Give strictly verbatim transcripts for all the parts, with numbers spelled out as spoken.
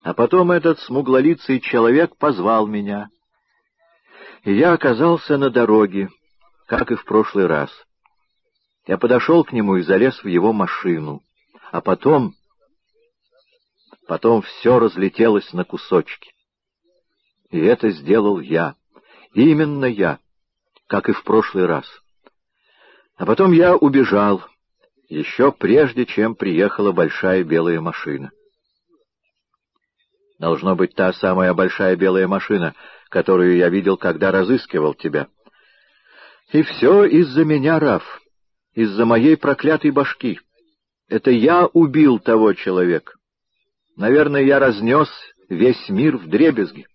А потом этот смуглолицый человек позвал меня, и я оказался на дороге, как и в прошлый раз. Я подошел к нему и залез в его машину, а потом... Потом все разлетелось на кусочки. И это сделал я, именно я, как и в прошлый раз. А потом я убежал, еще прежде, чем приехала большая белая машина. Должно быть, та самая большая белая машина, которую я видел, когда разыскивал тебя. И все из-за меня, Раф, из-за моей проклятой башки. Это я убил того человека. Наверное, я разнес весь мир вдребезги.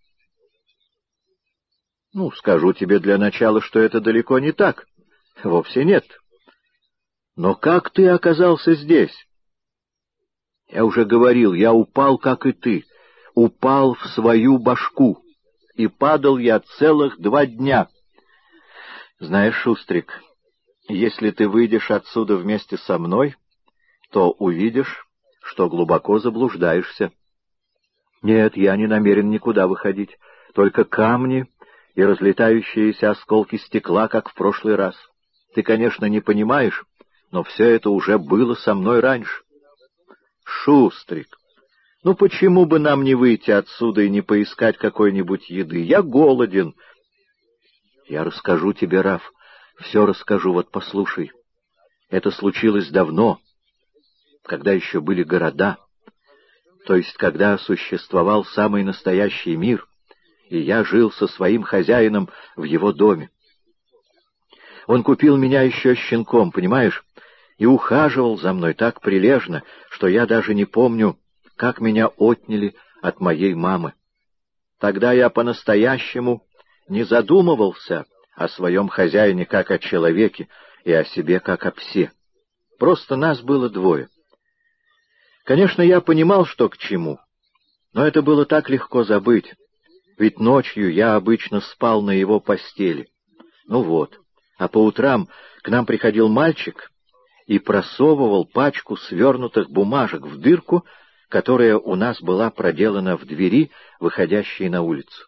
Ну, скажу тебе для начала, что это далеко не так. Вовсе нет. Но как ты оказался здесь? Я уже говорил, я упал, как и ты. Упал в свою башку. И падал я целых два дня. Знаешь, Шустрик, если ты выйдешь отсюда вместе со мной, то увидишь, что глубоко заблуждаешься. Нет, я не намерен никуда выходить. Только камни и разлетающиеся осколки стекла, как в прошлый раз. Ты, конечно, не понимаешь, но все это уже было со мной раньше. Шустрик, ну почему бы нам не выйти отсюда и не поискать какой-нибудь еды? Я голоден. Я расскажу тебе, Раф, все расскажу, вот послушай. Это случилось давно, когда еще были города, то есть когда существовал самый настоящий мир, и я жил со своим хозяином в его доме. Он купил меня еще щенком, понимаешь, и ухаживал за мной так прилежно, что я даже не помню, как меня отняли от моей мамы. Тогда я по-настоящему не задумывался о своем хозяине как о человеке и о себе как о псе. Просто нас было двое. Конечно, я понимал, что к чему, но это было так легко забыть, ведь ночью я обычно спал на его постели. Ну вот, а по утрам к нам приходил мальчик и просовывал пачку свернутых бумажек в дырку, которая у нас была проделана в двери, выходящей на улицу.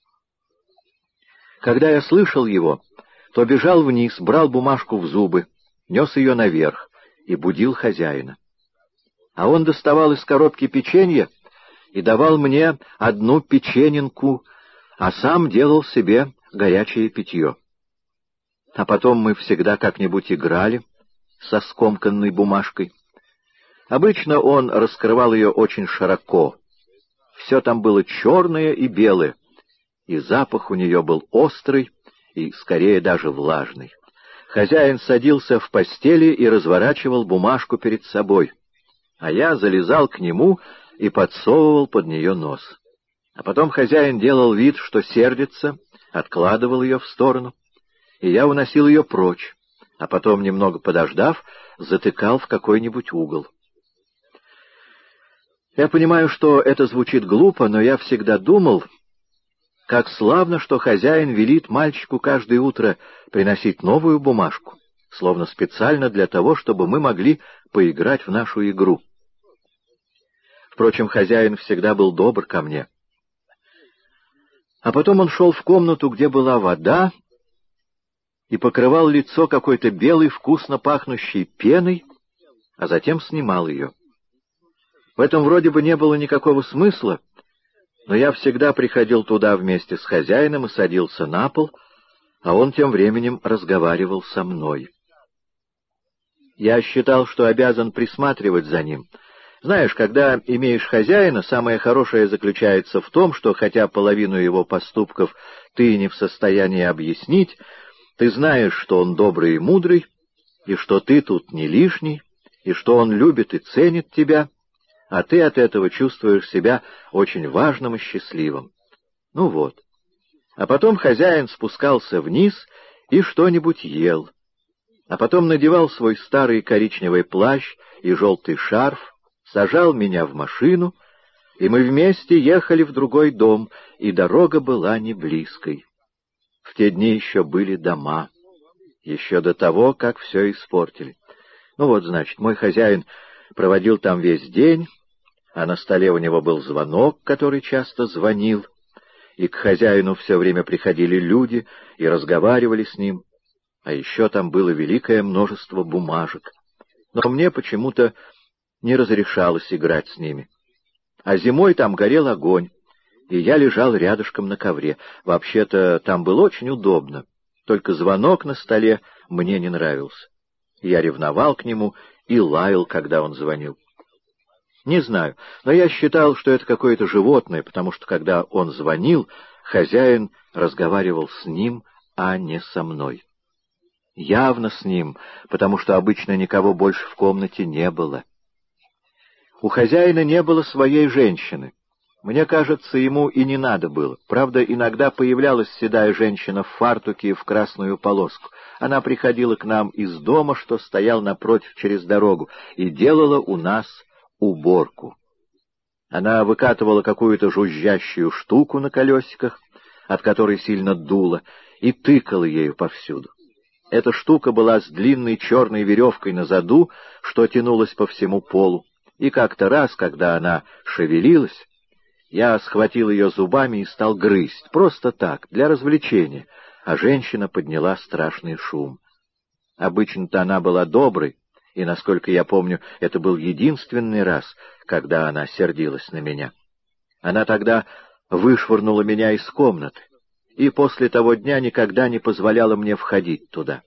Когда я слышал его, то бежал вниз, брал бумажку в зубы, нес ее наверх и будил хозяина. А он доставал из коробки печенье и давал мне одну печенинку, а сам делал себе горячее питье. А потом мы всегда как-нибудь играли со скомканной бумажкой. Обычно он раскрывал ее очень широко. Все там было черное и белое, и запах у нее был острый и, скорее, даже влажный. Хозяин садился в постели и разворачивал бумажку перед собой, а я залезал к нему и подсовывал под нее нос. А потом хозяин делал вид, что сердится, откладывал ее в сторону, и я уносил ее прочь, а потом, немного подождав, затыкал в какой-нибудь угол. Я понимаю, что это звучит глупо, но я всегда думал, как славно, что хозяин велит мальчику каждое утро приносить новую бумажку, словно специально для того, чтобы мы могли поиграть в нашу игру. Впрочем, хозяин всегда был добр ко мне. А потом он шел в комнату, где была вода, и покрывал лицо какой-то белой, вкусно пахнущей пеной, а затем снимал ее. В этом вроде бы не было никакого смысла, но я всегда приходил туда вместе с хозяином и садился на пол, а он тем временем разговаривал со мной. Я считал, что обязан присматривать за ним. Знаешь, когда имеешь хозяина, самое хорошее заключается в том, что хотя половину его поступков ты не в состоянии объяснить, ты знаешь, что он добрый и мудрый, и что ты тут не лишний, и что он любит и ценит тебя, а ты от этого чувствуешь себя очень важным и счастливым. Ну вот. А потом хозяин спускался вниз и что-нибудь ел, а потом надевал свой старый коричневый плащ и желтый шарф, сажал меня в машину, и мы вместе ехали в другой дом, и дорога была не близкой. В те дни еще были дома, еще до того, как все испортили. Ну вот, значит, мой хозяин проводил там весь день, а на столе у него был звонок, который часто звонил, и к хозяину все время приходили люди и разговаривали с ним, а еще там было великое множество бумажек. Но мне почему-то не разрешалось играть с ними. А зимой там горел огонь, и я лежал рядышком на ковре. Вообще-то там было очень удобно, только звонок на столе мне не нравился. Я ревновал к нему и лаял, когда он звонил. Не знаю, но я считал, что это какое-то животное, потому что, когда он звонил, хозяин разговаривал с ним, а не со мной. Явно с ним, потому что обычно никого больше в комнате не было. У хозяина не было своей женщины. Мне кажется, ему и не надо было. Правда, иногда появлялась седая женщина в фартуке и в красную полоску. Она приходила к нам из дома, что стоял напротив через дорогу, и делала у нас уборку. Она выкатывала какую-то жужжащую штуку на колесиках, от которой сильно дуло, и тыкала ею повсюду. Эта штука была с длинной черной веревкой на заду, что тянулась по всему полу, и как-то раз, когда она шевелилась, я схватил ее зубами и стал грызть, просто так, для развлечения, а женщина подняла страшный шум. Обычно-то она была доброй, и, насколько я помню, это был единственный раз, когда она сердилась на меня. Она тогда вышвырнула меня из комнаты, и после того дня никогда не позволяла мне входить туда,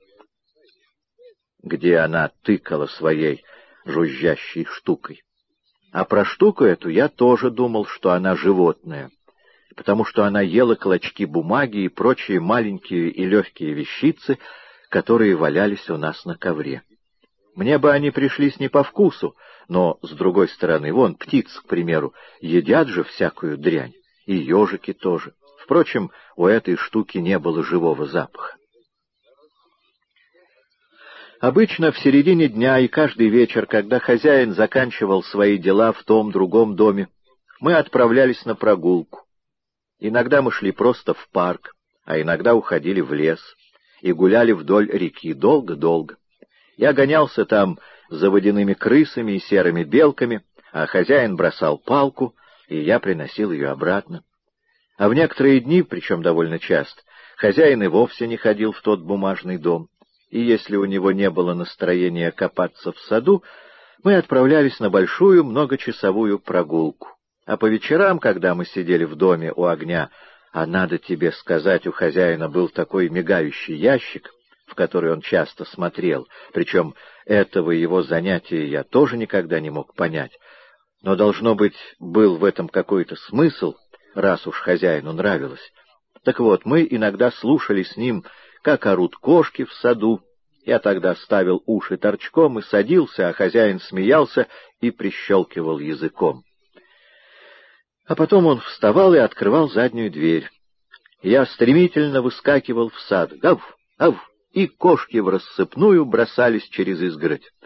где она тыкала своей жужжащей штукой. А про штуку эту я тоже думал, что она животное, потому что она ела клочки бумаги и прочие маленькие и легкие вещицы, которые валялись у нас на ковре. Мне бы они пришлись не по вкусу, но, с другой стороны, вон, птицы, к примеру, едят же всякую дрянь, и ежики тоже. Впрочем, у этой штуки не было живого запаха. Обычно в середине дня и каждый вечер, когда хозяин заканчивал свои дела в том другом доме, мы отправлялись на прогулку. Иногда мы шли просто в парк, а иногда уходили в лес и гуляли вдоль реки долго-долго. Я гонялся там за водяными крысами и серыми белками, а хозяин бросал палку, и я приносил ее обратно. А в некоторые дни, причем довольно часто, хозяин и вовсе не ходил в тот бумажный дом, и если у него не было настроения копаться в саду, мы отправлялись на большую многочасовую прогулку. А по вечерам, когда мы сидели в доме у огня, а надо тебе сказать, у хозяина был такой мигающий ящик, в который он часто смотрел, причем этого его занятия я тоже никогда не мог понять, но, должно быть, был в этом какой-то смысл, раз уж хозяину нравилось. Так вот, мы иногда слушали с ним, как орут кошки в саду. Я тогда ставил уши торчком и садился, а хозяин смеялся и прищелкивал языком. А потом он вставал и открывал заднюю дверь. Я стремительно выскакивал в сад. Гав! Гав! И кошки в рассыпную бросались через изгородь.